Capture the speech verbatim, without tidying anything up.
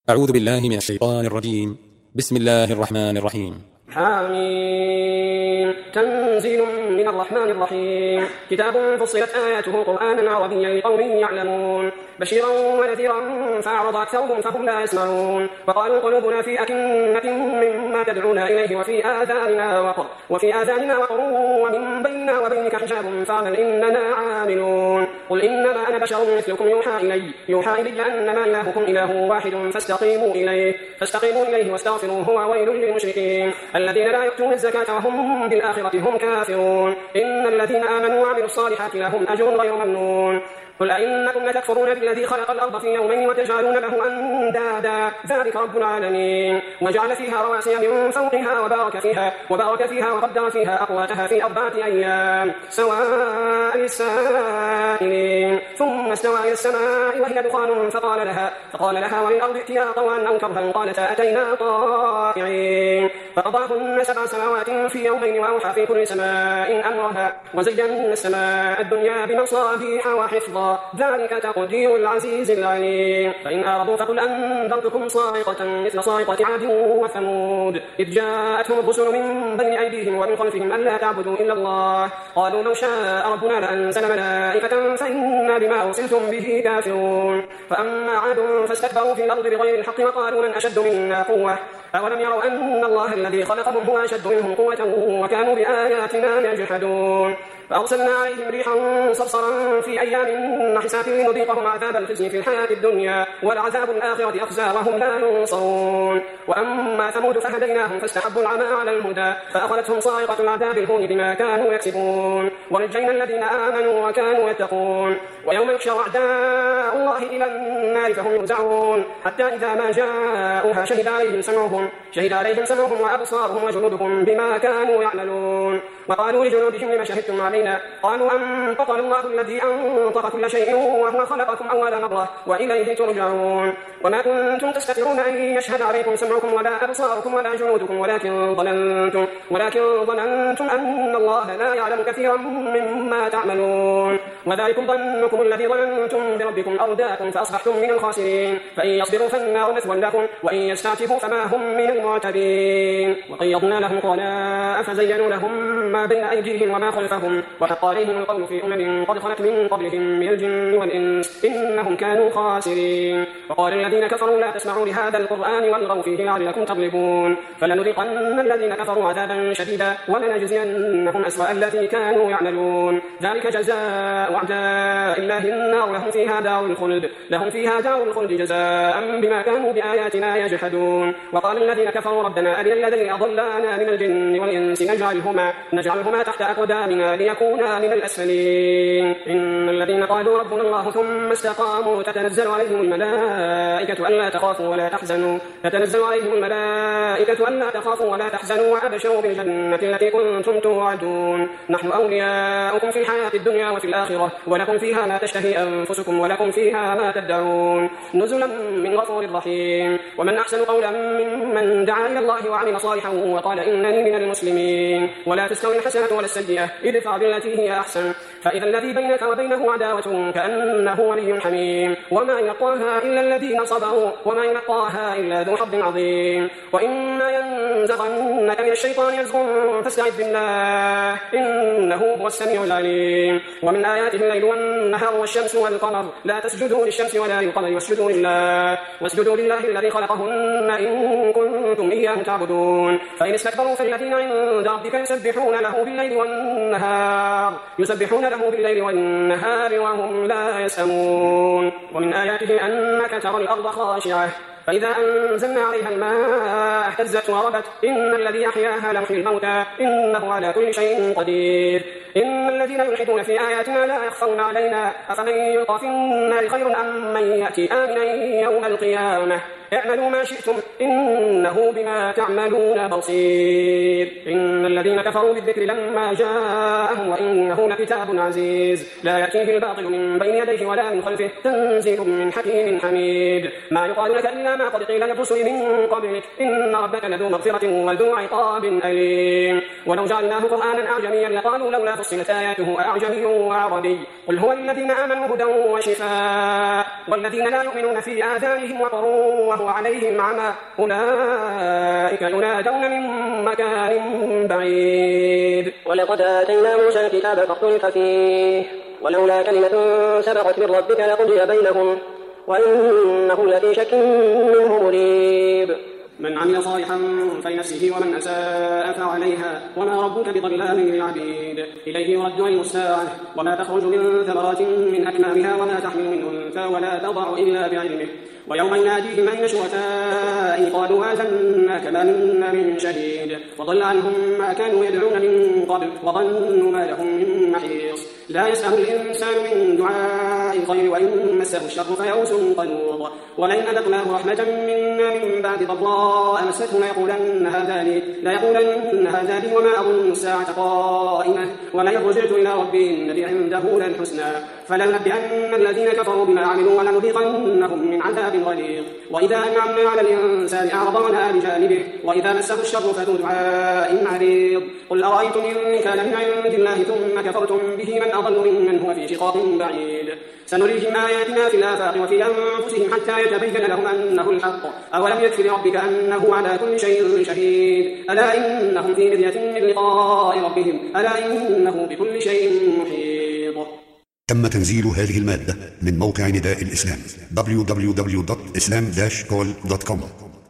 أعوذ بالله من الشيطان الرجيم. بسم الله الرحمن الرحيم. حميم. تنزيل من الرحمن الرحيم. كتاب فصلت آياته قرآنا عربيا لقوم يعلمون بشيرا ونذيرا فأعرض أكثرهم فهم لا يسمعون وقالوا قلوبنا في أكنة مما تدعونا إليه وفي آذاننا وقر وفي آذاننا وقر ومن بيننا وبينك حجاب فاعمل إننا عاملون قل إنما أنا بشر مثلكم يوحى إلي يوحى إلي أنما إلهكم إله واحد فاستقيموا إليه فاستقيموا إليه واستغفروه وويل للمشركين الذين لا يؤتون الزكاة وهم بالآخرة هم كافرون إن الذين آمنوا وعملوا الصالحات لهم أجر غير ممنون قل أئنكم لتكفرون بالذي خلق الأرض في يومين وتجعلون له أندادا ذلك رب العالمين وجعل فيها رواسي من فوقها وبارك فيها وبارك فيها وقدر فيها أقواتها في أربعة أيام سواء للسائلين ثم استوى إلى السماء وهي دخان فقال لها فقال لها وللأرض ائتيا طوعا أو كرها قالتا أتينا طائعين فقضاهن سبع سماوات في يومين وأوحى في كل سماء أمرها وزينا السماء الدنيا بمصابيح وحفظا ذلك تقدير العزيز العليم فإن أعرضوا فقل أنذرتكم صاعقة مثل صاعقة عاد وثمود إذ جاءتهم الرسل من بين أيديهم ومن خلفهم ألا تعبدوا إلا الله قالوا لو شاء ربنا لأنزل ملائكة فإنا بما أرسلتم به كافرون فأما عاد فاستكبروا في الأرض بغير الحق وقالوا من أشد منا قوة أولم يروا أن الله الذي خلقهم هو أشد منهم قوة وكانوا بآياتنا يجحدون فأرسلنا عليهم ريحا صرصرا في أيام نحسات لنذيقهم عذاب الخزي في الحياة الدنيا ولعذاب الآخرة أخزى وهم لا ينصرون وأما ثمود فهديناهم فاستحبوا العمى على الهدى فأخذتهم صاعقة العذاب الهون بما كانوا يكسبون ونجينا الذين آمنوا وكانوا يتقون ويوم يحشر أعداء الله إلى النار فهم يوزعون حتى إذا ما جاءوها شهد عليهم سمعهم شهد عليهم سمعهم وأبصارهم وجلودهم بما كانوا يعملون وقالوا لجلودهم لما شهدتم علينا قالوا أنطقنا الله الذي أنطق كل شيء وهو خلقكم أول مرة وإليه ترجعون وما كنتم تستترون أن يشهد عليكم سمعكم ولا أبصاركم ولا جلودكم ولكن ظننتم ولكن ظننتم أن الله لا يعلم كثيرا مما تعملون وذلكم ظنكم الذي ظننتم بربكم أرداكم فأصبحتم من الخاسرين فإن يصبروا فالنار مثوى لكم وإن يستعتبوا فما هم من المعتدين وقيضنا لهم قرناء فزينوا لهم ما بين أيديهم وما خلفهم وحق عليهم القول في أمم قد خلت من قبلهم من الجن والإنس إنهم كانوا خاسرين وقال الذين كفروا لا تسمعوا لهذا القرآن والغوا فيه لعلكم تغلبون فلنذيقن الذين كفروا عذابا شديدا ولنجزينهم أسوأ الذي كانوا يعملون ذلك جزاء أعداء الله النار لهم فيها دار الخلد لهم فيها دار الخلد جزاء بما كانوا بآياتنا يجحدون وقال الذين كفروا ربنا أرنا الذين أضلانا من الجن والإنس نجعلهما نجعلهما تحت أقدامنا ليكونا من الأسفلين إن الذين قالوا ربنا الله ثم استقاموا تتنزل عليهم الملائكة ألا تخافوا ولا تحزنوا تتنزل عليهم الملائكة ألا تخافوا ولا تحزنوا وأبشروا بالجنة التي كنتم توعدون نحن أولياؤكم في الحياة الدنيا وفي الآخرة ولكم فيها ما تشتهي أنفسكم ولكم فيها ما تدعون نزلا من غفور رحيم ومن أحسن قولا ممن دعا إلى الله وعمل صالحا وقال إنني من المسلمين ولا تستوي الحسنة ولا السيئة ادفع بالتي هي أحسن فإذا الذي بينك وبينه عداوة كأنه ولي حميم وما يلقاها إلا الذين صبروا وما يلقاها إلا ذو حظ عظيم وإما ينزغنك من الشيطان نزغ فاستعذ بالله إنه هو السميع العليم ومن آياته الليل والنهار والشمس والقمر لا تسجدوا للشمس ولا للقمر واسجدوا لله واسجدوا لله الذي خلقهن إن كنتم إياه تعبدون فإن استكبروا فالذين عند ربك يسبحون له بالليل والنهار يسبحون له بالليل والنهار وهم لا يسأمون ومن آياته أنك ترى الأرض خاشعة فإذا أنزلنا عليها الماء اهتزت وربت إن الذي أحياها لمحيي الموتى إنه على كل شيء قدير إن الذين يلحدون في آياتنا لا يخفون علينا أفمن يلقى في النار خير أم من يأتي آمنا يوم القيامة اعملوا ما شئتم إنه بما تعملون بصير إن الذين كفروا بالذكر لما جاءهم وإنه لكتاب عزيز لا يأتيه الباطل من بين يديه ولا من خلفه تنزيل من حكيم حميد ما يقال لك إلا ما قد قيل للرسل من قبلك إن ربك لذو مغفرة وذو عقاب أليم ولو جعلناه قرآنا أعجميا لقالوا لولا فصلت آياته أعجمي وعربي قل هو الذين آمنوا هدى وشفاء والذين لا يؤمنون في آذانهم وقر وهو عليهم عمى أولئك ينادون من مكان بعيد ولقد آتينا موسى الكتاب فاختلف فيه ولولا كلمة سبقت من ربك لقضي بينهم وإنهم لفي شك منه مريب. من عمل صالحا فلنفسه ومن أساء فعليها وما ربك بظلام للعبيد إليه يرد علم الساعة وما تخرج من ثمرات من أكمامها وما تحمل من أنثى ولا تضع إلا بعلمه ويوم يناديهم أين شركائي قالوا آذنا كما منا من شهيد وضل عنهم ما كانوا يدعون من قبل وظنوا ما لهم من محيص لا يسأم الإنسان من دعاء الخير وإن مسه الشر فيئوس قنوط ولئن أذقناه رحمة منا من بعد ضراء مسته ليقولن هذا لي ليقولن هذا لي وما أظن الساعة قائمة ولئن رجعت إلى ربي إن لي عنده للحسنى فلننبئن الذين كفروا بما عملوا ولنذيقنهم من عذاب غليظ وإذا أنعمنا على الإنسان أعرض ونأى بجانبه وإذا مسه الشر فذو دعاء عريض قل أرأيتم إن كان من عند الله ثم كفرتم به من أضل ممن هو في شقاق بعيد سنريهم آياتنا في الآفاق وفي أنفسهم حتى يتبين لهم أنه الحق أولم يكف لربك أنه على كل شيء شهيد ألا إنهم في مرية من لقاء ربهم ألا إنه بكل شيء محيط. تم تنزيل هذه المادة من موقع نداء الإسلام دبليو دبليو دبليو دوت إسلام داش كول دوت كوم.